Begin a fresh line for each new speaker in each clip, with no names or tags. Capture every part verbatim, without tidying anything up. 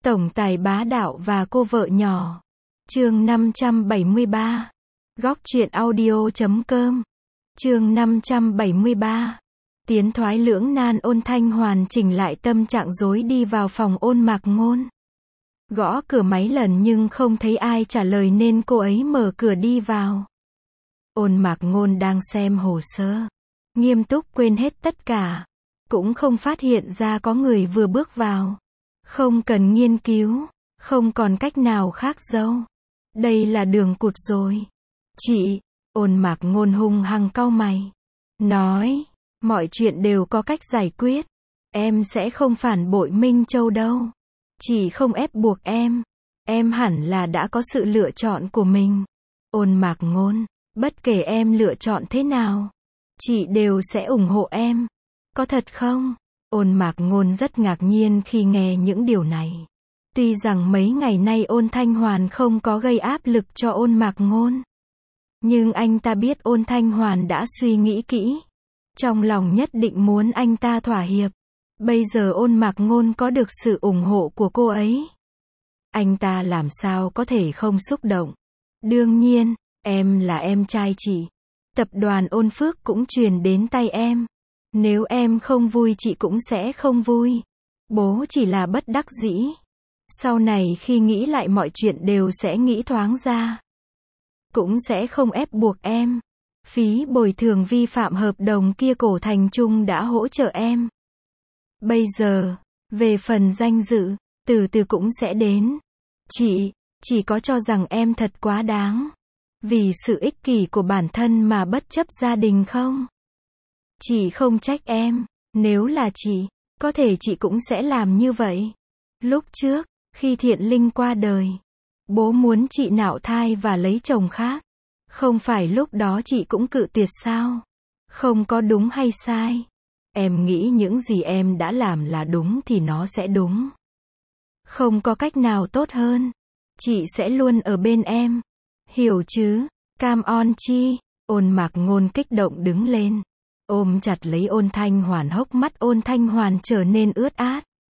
Tổng tài bá đạo và cô vợ nhỏ. Chương năm trăm bảy mươi ba. Góc truyện audio chấm com. Chương năm trăm bảy mươi ba. Tiến thoái lưỡng nan. Ôn Thanh hoàn chỉnh lại tâm trạng rối đi vào phòng Ôn Mạc Ngôn. Gõ cửa mấy lần nhưng không thấy ai trả lời nên cô ấy mở cửa đi vào. Ôn Mạc Ngôn đang xem hồ sơ, nghiêm túc quên hết tất cả, cũng không phát hiện ra có người vừa bước vào. Không cần nghiên cứu, không còn cách nào khác đâu. Đây là đường cụt rồi. Chị, Ôn Mạc Ngôn hung hăng cau mày. Nói, mọi chuyện đều có cách giải quyết. Em sẽ không phản bội Minh Châu đâu. Chị không ép buộc em. Em hẳn là đã có sự lựa chọn của mình. Ôn Mạc Ngôn, bất kể em lựa chọn thế nào, chị đều sẽ ủng hộ em. Có thật không? Ôn Mạc Ngôn rất ngạc nhiên khi nghe những điều này. Tuy rằng mấy ngày nay Ôn Thanh Hoàn không có gây áp lực cho Ôn Mạc Ngôn, nhưng anh ta biết Ôn Thanh Hoàn đã suy nghĩ kỹ. Trong lòng nhất định muốn anh ta thỏa hiệp. Bây giờ Ôn Mạc Ngôn có được sự ủng hộ của cô ấy, anh ta làm sao có thể không xúc động. Đương nhiên, em là em trai chị. Tập đoàn Ôn Phước cũng truyền đến tay em. Nếu em không vui chị cũng sẽ không vui. Bố chỉ là bất đắc dĩ. Sau này khi nghĩ lại mọi chuyện đều sẽ nghĩ thoáng ra. Cũng sẽ không ép buộc em. Phí bồi thường vi phạm hợp đồng kia Cổ Thành Trung đã hỗ trợ em. Bây giờ, về phần danh dự, từ từ cũng sẽ đến. Chị, chỉ có cho rằng em thật quá đáng. Vì sự ích kỷ của bản thân mà bất chấp gia đình không? Chị không trách em. Nếu là chị, có thể chị cũng sẽ làm như vậy. Lúc trước, khi Thiện Linh qua đời, bố muốn chị nạo thai và lấy chồng khác. Không phải lúc đó chị cũng cự tuyệt sao? Không có đúng hay sai. Em nghĩ những gì em đã làm là đúng thì nó sẽ đúng. Không có cách nào tốt hơn. Chị sẽ luôn ở bên em. Hiểu chứ? Cam on chi? Ôn Mạc Ngôn kích động đứng lên, ôm chặt lấy Ôn Thanh Hoàn. Hốc mắt Ôn Thanh Hoàn trở nên ướt át,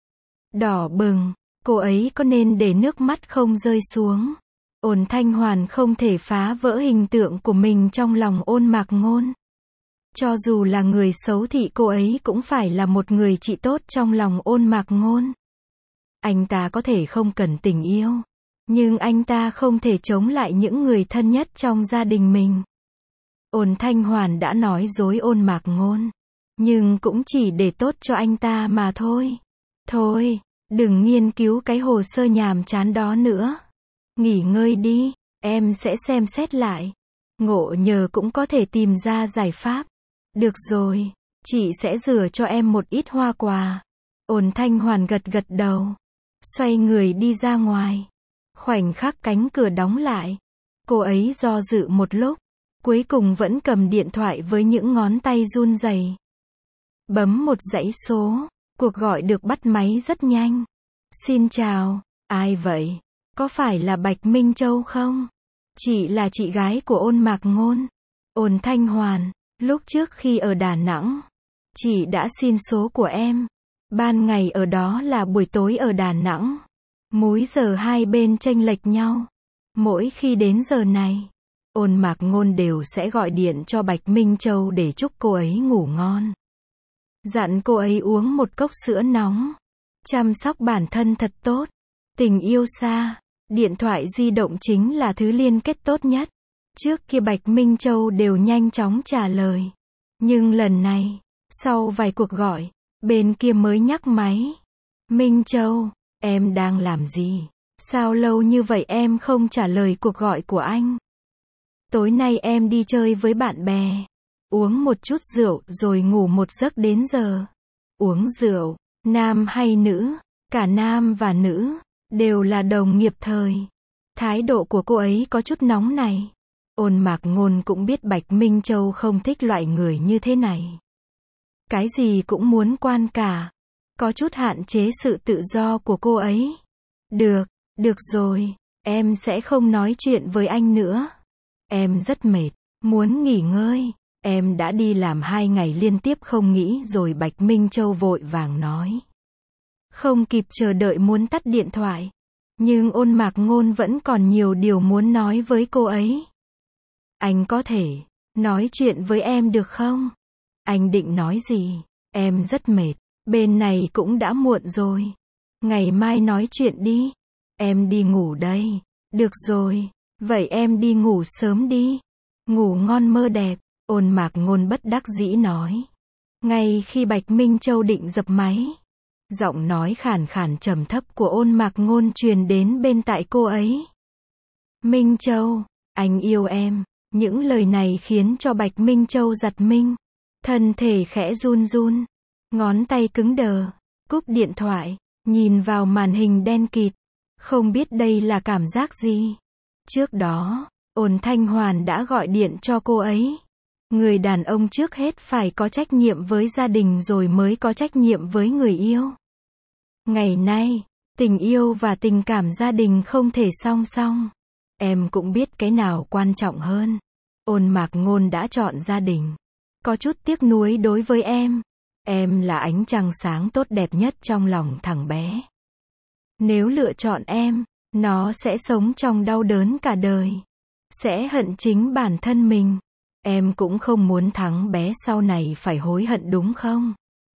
đỏ bừng. Cô ấy có nên để nước mắt không rơi xuống? Ôn Thanh Hoàn không thể phá vỡ hình tượng của mình trong lòng Ôn Mạc Ngôn. Cho dù là người xấu thì cô ấy cũng phải là một người chị tốt trong lòng Ôn Mạc Ngôn. Anh ta có thể không cần tình yêu, nhưng anh ta không thể chống lại những người thân nhất trong gia đình mình. Ôn Thanh Hoàn đã nói dối Ôn Mạc Ngôn, nhưng cũng chỉ để tốt cho anh ta mà thôi. Thôi, đừng nghiên cứu cái hồ sơ nhàm chán đó nữa. Nghỉ ngơi đi, em sẽ xem xét lại. Ngộ nhờ cũng có thể tìm ra giải pháp. Được rồi, chị sẽ rửa cho em một ít hoa quả. Ôn Thanh Hoàn gật gật đầu, xoay người đi ra ngoài. Khoảnh khắc cánh cửa đóng lại, cô ấy do dự một lúc, cuối cùng vẫn cầm điện thoại với những ngón tay run rẩy. Bấm một dãy số, cuộc gọi được bắt máy rất nhanh. Xin chào, ai vậy? Có phải là Bạch Minh Châu không? Chị là chị gái của Ôn Mạc Ngôn. Ôn Thanh Hoàn, lúc trước khi ở Đà Nẵng, chị đã xin số của em. Ban ngày ở đó là buổi tối ở Đà Nẵng. Múi giờ hai bên chênh lệch nhau. Mỗi khi đến giờ này, Ôn Mạc Ngôn đều sẽ gọi điện cho Bạch Minh Châu để chúc cô ấy ngủ ngon. Dặn cô ấy uống một cốc sữa nóng. Chăm sóc bản thân thật tốt. Tình yêu xa, điện thoại di động chính là thứ liên kết tốt nhất. Trước kia Bạch Minh Châu đều nhanh chóng trả lời. Nhưng lần này, sau vài cuộc gọi, bên kia mới nhắc máy. Minh Châu, em đang làm gì? Sao lâu như vậy em không trả lời cuộc gọi của anh? Tối nay em đi chơi với bạn bè, uống một chút rượu rồi ngủ một giấc đến giờ. Uống rượu, nam hay nữ, cả nam và nữ, đều là đồng nghiệp thời. Thái độ của cô ấy có chút nóng này. Ôn Mạc Ngôn cũng biết Bạch Minh Châu không thích loại người như thế này. Cái gì cũng muốn quan cả. Có chút hạn chế sự tự do của cô ấy. Được, được rồi, em sẽ không nói chuyện với anh nữa. Em rất mệt, muốn nghỉ ngơi. Em đã đi làm hai ngày liên tiếp không nghỉ rồi. Bạch Minh Châu vội vàng nói. Không kịp chờ đợi muốn tắt điện thoại. Nhưng Ôn Mạc Ngôn vẫn còn nhiều điều muốn nói với cô ấy. Anh có thể nói chuyện với em được không? Anh định nói gì? Em rất mệt. Bên này cũng đã muộn rồi. Ngày mai nói chuyện đi. Em đi ngủ đây. Được rồi. Vậy em đi ngủ sớm đi. Ngủ ngon mơ đẹp. Ôn Mạc Ngôn bất đắc dĩ nói. Ngay khi Bạch Minh Châu định dập máy, giọng nói khàn khàn trầm thấp của Ôn Mạc Ngôn truyền đến bên tai cô ấy. Minh Châu, anh yêu em. Những lời này khiến cho Bạch Minh Châu giật mình. Thân thể khẽ run run. Ngón tay cứng đờ. Cúp điện thoại. Nhìn vào màn hình đen kịt. Không biết đây là cảm giác gì. Trước đó, Ôn Thanh Hoàn đã gọi điện cho cô ấy. Người đàn ông trước hết phải có trách nhiệm với gia đình rồi mới có trách nhiệm với người yêu. Ngày nay, tình yêu và tình cảm gia đình không thể song song. Em cũng biết cái nào quan trọng hơn. Ôn Mạc Ngôn đã chọn gia đình. Có chút tiếc nuối đối với em. Em là ánh trăng sáng tốt đẹp nhất trong lòng thằng bé. Nếu lựa chọn em, nó sẽ sống trong đau đớn cả đời. Sẽ hận chính bản thân mình. Em cũng không muốn thằng bé sau này phải hối hận đúng không?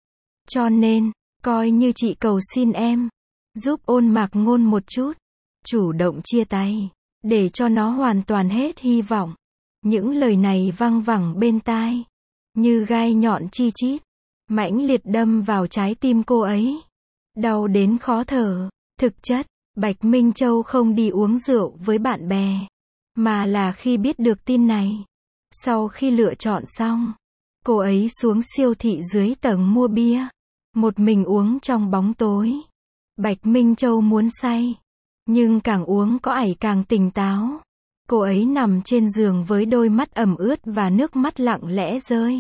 Cho nên, coi như chị cầu xin em, giúp Ôn Mạc Ngôn một chút, chủ động chia tay, để cho nó hoàn toàn hết hy vọng. Những lời này văng vẳng bên tai, như gai nhọn chi chít, mãnh liệt đâm vào trái tim cô ấy. Đau đến khó thở. Thực chất, Bạch Minh Châu không đi uống rượu với bạn bè, mà là khi biết được tin này. Sau khi lựa chọn xong, cô ấy xuống siêu thị dưới tầng mua bia, một mình uống trong bóng tối. Bạch Minh Châu muốn say, nhưng càng uống có ải càng tỉnh táo. Cô ấy nằm trên giường với đôi mắt ẩm ướt và nước mắt lặng lẽ rơi.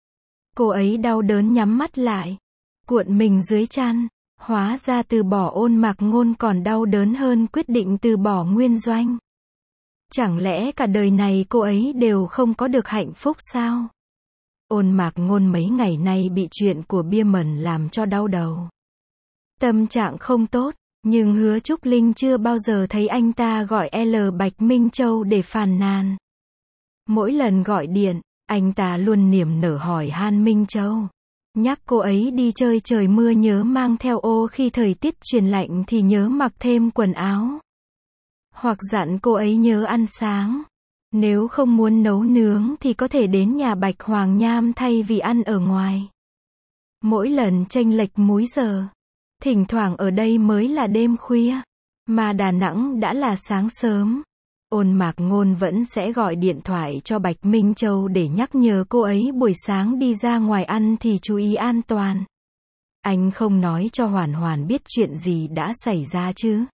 Cô ấy đau đớn nhắm mắt lại, cuộn mình dưới chăn. Hóa ra từ bỏ Ôn Mạc Ngôn còn đau đớn hơn quyết định từ bỏ Nguyên Doanh. Chẳng lẽ cả đời này cô ấy đều không có được hạnh phúc sao? Ôn Mạc Ngôn mấy ngày nay bị chuyện của bia mần làm cho đau đầu. Tâm trạng không tốt, nhưng Hứa Trúc Linh chưa bao giờ thấy anh ta gọi L Bạch Minh Châu để phàn nàn. Mỗi lần gọi điện, anh ta luôn niềm nở hỏi han Minh Châu. Nhắc cô ấy đi chơi trời mưa nhớ mang theo ô, khi thời tiết chuyển lạnh thì nhớ mặc thêm quần áo. Hoặc dặn cô ấy nhớ ăn sáng. Nếu không muốn nấu nướng thì có thể đến nhà Bạch Hoàng Nham thay vì ăn ở ngoài. Mỗi lần chênh lệch múi giờ. Thỉnh thoảng ở đây mới là đêm khuya, mà Đà Nẵng đã là sáng sớm. Ôn Mạc Ngôn vẫn sẽ gọi điện thoại cho Bạch Minh Châu để nhắc nhở cô ấy buổi sáng đi ra ngoài ăn thì chú ý an toàn. Anh không nói cho Hoàn Hoàn biết chuyện gì đã xảy ra chứ?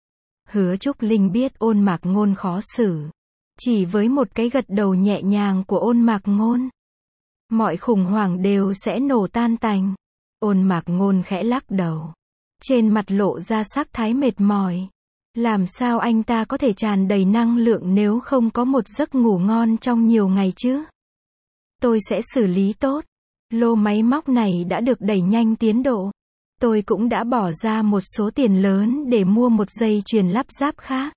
Hứa Trúc Linh biết Ôn Mạc Ngôn khó xử. Chỉ với một cái gật đầu nhẹ nhàng của Ôn Mạc Ngôn, mọi khủng hoảng đều sẽ nổ tan tành. Ôn Mạc Ngôn khẽ lắc đầu. Trên mặt lộ ra sắc thái mệt mỏi. Làm sao anh ta có thể tràn đầy năng lượng nếu không có một giấc ngủ ngon trong nhiều ngày chứ? Tôi sẽ xử lý tốt. Lô máy móc này đã được đẩy nhanh tiến độ. Tôi cũng đã bỏ ra một số tiền lớn để mua một dây chuyền lắp ráp khác.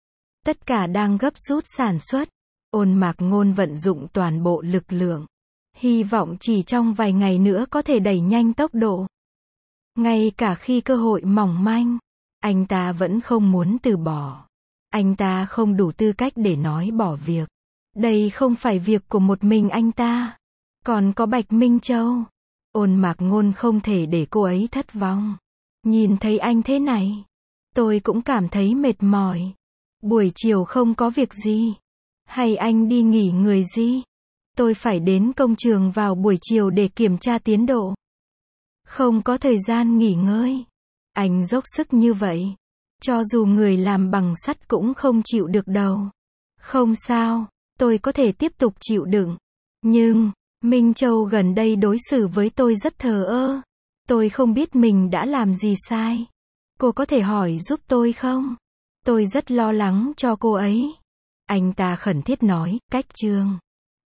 Tất cả đang gấp rút sản xuất. Ôn Mạc Ngôn vận dụng toàn bộ lực lượng. Hy vọng chỉ trong vài ngày nữa có thể đẩy nhanh tốc độ. Ngay cả khi cơ hội mỏng manh, anh ta vẫn không muốn từ bỏ. Anh ta không đủ tư cách để nói bỏ việc. Đây không phải việc của một mình anh ta. Còn có Bạch Minh Châu. Ôn Mạc Ngôn không thể để cô ấy thất vọng. Nhìn thấy anh thế này, tôi cũng cảm thấy mệt mỏi. Buổi chiều không có việc gì. Hay anh đi nghỉ người gì? Tôi phải đến công trường vào buổi chiều để kiểm tra tiến độ. Không có thời gian nghỉ ngơi. Anh dốc sức như vậy, cho dù người làm bằng sắt cũng không chịu được đâu. Không sao, tôi có thể tiếp tục chịu đựng. Nhưng, Minh Châu gần đây đối xử với tôi rất thờ ơ. Tôi không biết mình đã làm gì sai. Cô có thể hỏi giúp tôi không? Tôi rất lo lắng cho cô ấy. Anh ta khẩn thiết nói, cách chương.